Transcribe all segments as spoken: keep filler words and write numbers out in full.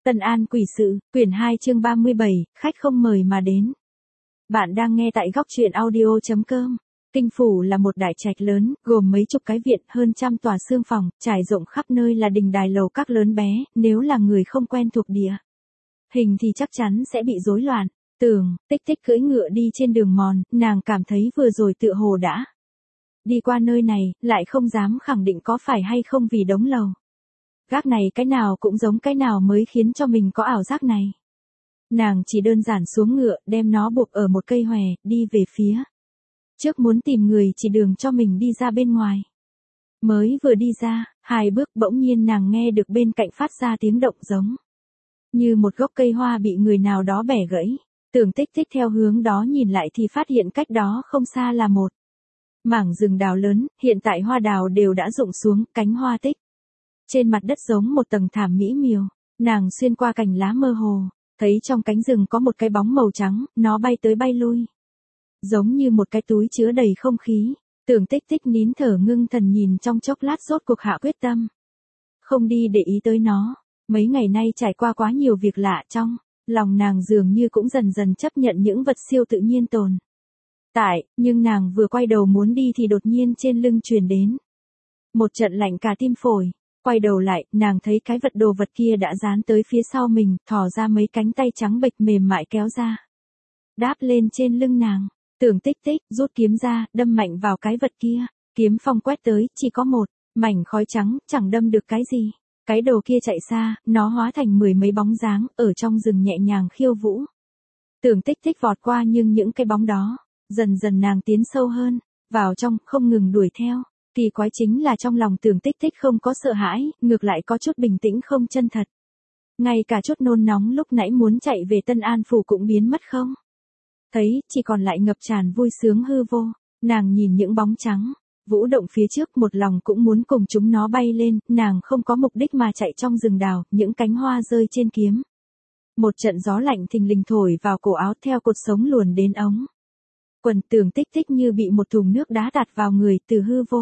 Tân An Quỷ Sự, quyển hai chương ba mươi bảy, khách không mời mà đến. Bạn đang nghe tại góc truyện audio chấm com. Kinh Phủ là một đại trạch lớn, gồm mấy chục cái viện, hơn trăm tòa xương phòng, trải rộng khắp nơi là đình đài lầu các lớn bé, nếu là người không quen thuộc địa hình thì chắc chắn sẽ bị rối loạn. Tường, Tích Tích cưỡi ngựa đi trên đường mòn, nàng cảm thấy vừa rồi tựa hồ đã đi qua nơi này, lại không dám khẳng định có phải hay không vì đống lầu gác này cái nào cũng giống cái nào mới khiến cho mình có ảo giác này. Nàng chỉ đơn giản xuống ngựa, đem nó buộc ở một cây hòe, đi về phía trước muốn tìm người chỉ đường cho mình đi ra bên ngoài. Mới vừa đi ra, hai bước bỗng nhiên nàng nghe được bên cạnh phát ra tiếng động giống như một gốc cây hoa bị người nào đó bẻ gãy. Tưởng Tích Tích theo hướng đó nhìn lại thì phát hiện cách đó không xa là một mảng rừng đào lớn, hiện tại hoa đào đều đã rụng xuống, cánh hoa tích trên mặt đất giống một tầng thảm mỹ miều. Nàng xuyên qua cành lá mơ hồ, thấy trong cánh rừng có một cái bóng màu trắng, nó bay tới bay lui, giống như một cái túi chứa đầy không khí. Tưởng Tích Tích nín thở ngưng thần nhìn trong chốc lát rốt cuộc hạ quyết tâm không đi để ý tới nó. Mấy ngày nay trải qua quá nhiều việc lạ, trong lòng nàng dường như cũng dần dần chấp nhận những vật siêu tự nhiên tồn tại, nhưng nàng vừa quay đầu muốn đi thì đột nhiên trên lưng truyền đến một trận lạnh cả tim phổi. Quay đầu lại, nàng thấy cái vật đồ vật kia đã dán tới phía sau mình, thò ra mấy cánh tay trắng bệch mềm mại kéo ra, đáp lên trên lưng nàng. Tưởng Tích Tích rút kiếm ra, đâm mạnh vào cái vật kia. Kiếm phong quét tới, chỉ có một mảnh khói trắng, chẳng đâm được cái gì. Cái đầu kia chạy xa, nó hóa thành mười mấy bóng dáng, ở trong rừng nhẹ nhàng khiêu vũ. Tưởng Tích Tích vọt qua nhưng những cái bóng đó, dần dần nàng tiến sâu hơn vào trong, không ngừng đuổi theo. Kỳ quái chính là trong lòng Tưởng Tích Tích không có sợ hãi, ngược lại có chút bình tĩnh không chân thật. Ngay cả chút nôn nóng lúc nãy muốn chạy về Tân An Phủ cũng biến mất không thấy, chỉ còn lại ngập tràn vui sướng hư vô. Nàng nhìn những bóng trắng vũ động phía trước, một lòng cũng muốn cùng chúng nó bay lên. Nàng không có mục đích mà chạy trong rừng đào, những cánh hoa rơi trên kiếm. Một trận gió lạnh thình lình thổi vào cổ áo, theo cột sống luồn đến ống quần. Tưởng Tích Tích như bị một thùng nước đá tạt vào người, từ hư vô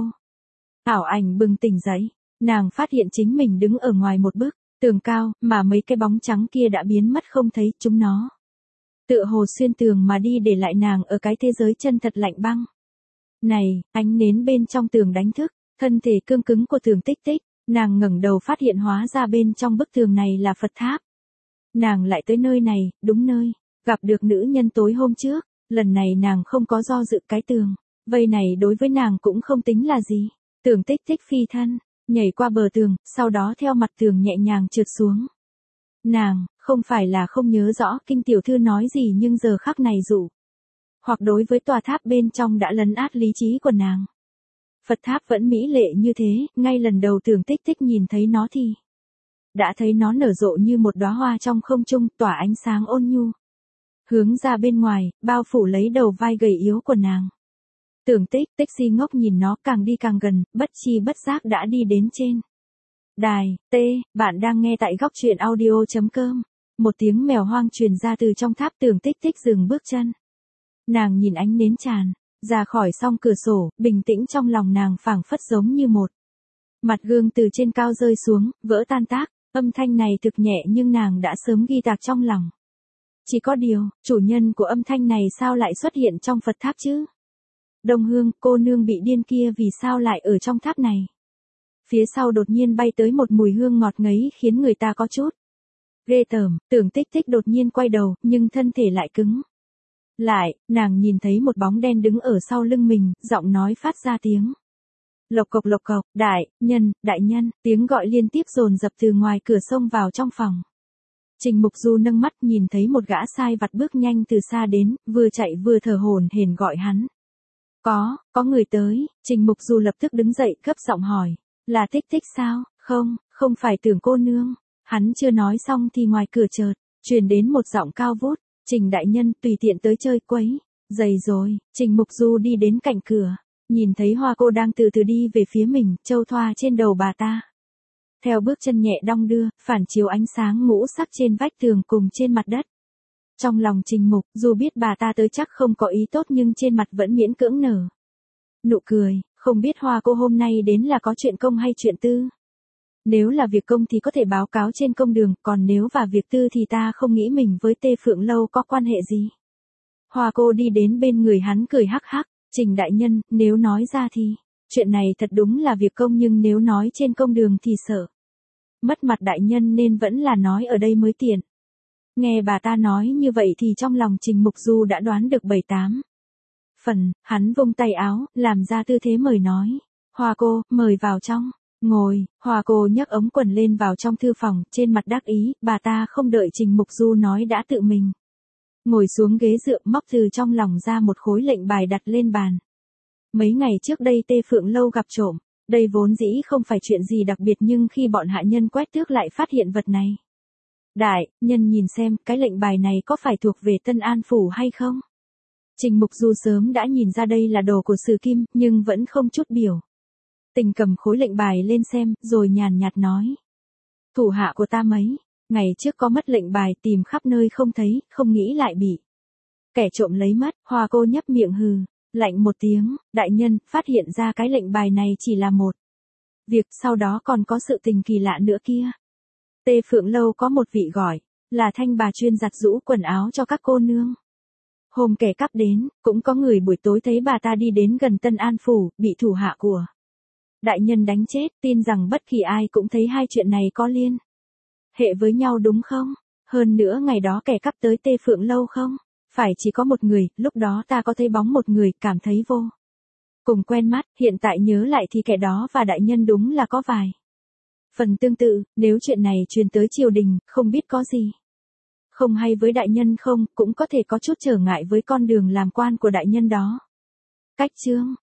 ảo ảnh bừng tỉnh dậy. Nàng phát hiện chính mình đứng ở ngoài một bức tường cao, mà mấy cái bóng trắng kia đã biến mất không thấy. Chúng nó tựa hồ xuyên tường mà đi, để lại nàng ở cái thế giới chân thật lạnh băng này. Ánh nến bên trong tường đánh thức thân thể cương cứng của Tưởng Tích Tích. Nàng ngẩng đầu phát hiện hóa ra bên trong bức tường này là Phật tháp. Nàng lại tới nơi này, đúng nơi gặp được nữ nhân tối hôm trước. Lần này nàng không có do dự, cái tường vây này đối với nàng cũng không tính là gì. Tưởng Tích Tích phi thân nhảy qua bờ tường, sau đó theo mặt tường nhẹ nhàng trượt xuống. Nàng không phải là không nhớ rõ Kinh tiểu thư nói gì, nhưng giờ khắc này dụ hoặc đối với tòa tháp bên trong đã lấn át lý trí của nàng. Phật tháp vẫn mỹ lệ như thế, ngay lần đầu Tưởng Tích Tích nhìn thấy nó thì đã thấy nó nở rộ như một đóa hoa trong không trung, tỏa ánh sáng ôn nhu hướng ra bên ngoài, bao phủ lấy đầu vai gầy yếu của nàng. Tưởng Tích Tích si ngốc nhìn nó, càng đi càng gần, bất chi bất giác đã đi đến trên đài. T, bạn đang nghe tại góc truyện audio chấm com. Một tiếng mèo hoang truyền ra từ trong tháp. Tưởng Tích Tích dừng bước chân. Nàng nhìn ánh nến tràn ra khỏi song cửa sổ, bình tĩnh trong lòng nàng phảng phất giống như một mặt gương từ trên cao rơi xuống, vỡ tan tác. Âm thanh này thực nhẹ nhưng nàng đã sớm ghi tạc trong lòng. Chỉ có điều, chủ nhân của âm thanh này sao lại xuất hiện trong Phật tháp chứ? Đông Hương, cô nương bị điên kia vì sao lại ở trong tháp này? Phía sau đột nhiên bay tới một mùi hương ngọt ngấy khiến người ta có chút ghê tởm. Tưởng Tích Tích đột nhiên quay đầu, nhưng thân thể lại cứng lại. Nàng nhìn thấy một bóng đen đứng ở sau lưng mình, giọng nói phát ra tiếng lộc cộc lộc cộc. Đại nhân, đại nhân. Tiếng gọi liên tiếp dồn dập từ ngoài cửa xông vào trong phòng. Trình Mục Du nâng mắt nhìn thấy một gã sai vặt bước nhanh từ xa đến, vừa chạy vừa thở hổn hển gọi hắn. Có, có người tới. Trình Mục Du lập tức đứng dậy, gấp giọng hỏi. Là Tích Tích sao? Không, không phải Tưởng cô nương. Hắn chưa nói xong thì ngoài cửa chợt truyền đến một giọng cao vút. Trình đại nhân, tùy tiện tới chơi quấy giày rồi. Trình Mục Du đi đến cạnh cửa, nhìn thấy Hoa cô đang từ từ đi về phía mình, châu thoa trên đầu bà ta theo bước chân nhẹ đong đưa, phản chiếu ánh sáng ngũ sắc trên vách tường cùng trên mặt đất. Trong lòng Trình Mục Du biết bà ta tới chắc không có ý tốt, nhưng trên mặt vẫn miễn cưỡng nở nụ cười. Không biết Hoa cô hôm nay đến là có chuyện công hay chuyện tư? Nếu là việc công thì có thể báo cáo trên công đường, còn nếu vào việc tư thì ta không nghĩ mình với Tê Phượng Lâu có quan hệ gì. Hoa cô đi đến bên người hắn cười hắc hắc, Trình đại nhân, nếu nói ra thì, chuyện này thật đúng là việc công nhưng nếu nói trên công đường thì sợ. Mất mặt đại nhân nên vẫn là nói ở đây mới tiện. Nghe bà ta nói như vậy thì trong lòng Trình Mục Du đã đoán được bảy tám phần, hắn vung tay áo, làm ra tư thế mời nói. Hoa cô, mời vào trong, ngồi, Hoa cô nhấc ống quần lên vào trong thư phòng, trên mặt đắc ý, bà ta không đợi Trình Mục Du nói đã tự mình. Ngồi xuống ghế dựa móc từ trong lòng ra một khối lệnh bài đặt lên bàn. Mấy ngày trước đây Tê Phượng Lâu gặp trộm, đây vốn dĩ không phải chuyện gì đặc biệt nhưng khi bọn hạ nhân quét tước lại phát hiện vật này. Đại, nhân nhìn xem, cái lệnh bài này có phải thuộc về Tân An Phủ hay không? Trình Mục Du sớm đã nhìn ra đây là đồ của Sử Kim, nhưng vẫn không chút biểu tình cầm khối lệnh bài lên xem, rồi nhàn nhạt nói. Thủ hạ của ta mấy ngày trước có mất lệnh bài tìm khắp nơi không thấy, không nghĩ lại bị kẻ trộm lấy mất. Hoa cô nhấp miệng hừ, lạnh một tiếng, đại nhân, phát hiện ra cái lệnh bài này chỉ là một việc, sau đó còn có sự tình kỳ lạ nữa kia. Tê Phượng Lâu có một vị gọi là Thanh bà chuyên giặt giũ quần áo cho các cô nương. Hôm kẻ cắp đến, cũng có người buổi tối thấy bà ta đi đến gần Tân An Phủ, bị thủ hạ của đại nhân đánh chết, tin rằng bất kỳ ai cũng thấy hai chuyện này có liên hệ với nhau đúng không? Hơn nữa ngày đó kẻ cắp tới Tê Phượng Lâu không? Phải chỉ có một người, lúc đó ta có thấy bóng một người, cảm thấy vô cùng quen mắt, hiện tại nhớ lại thì kẻ đó và đại nhân đúng là có vài phần tương tự, nếu chuyện này truyền tới triều đình, không biết có gì không hay với đại nhân không, cũng có thể có chút trở ngại với con đường làm quan của đại nhân đó. Cách chương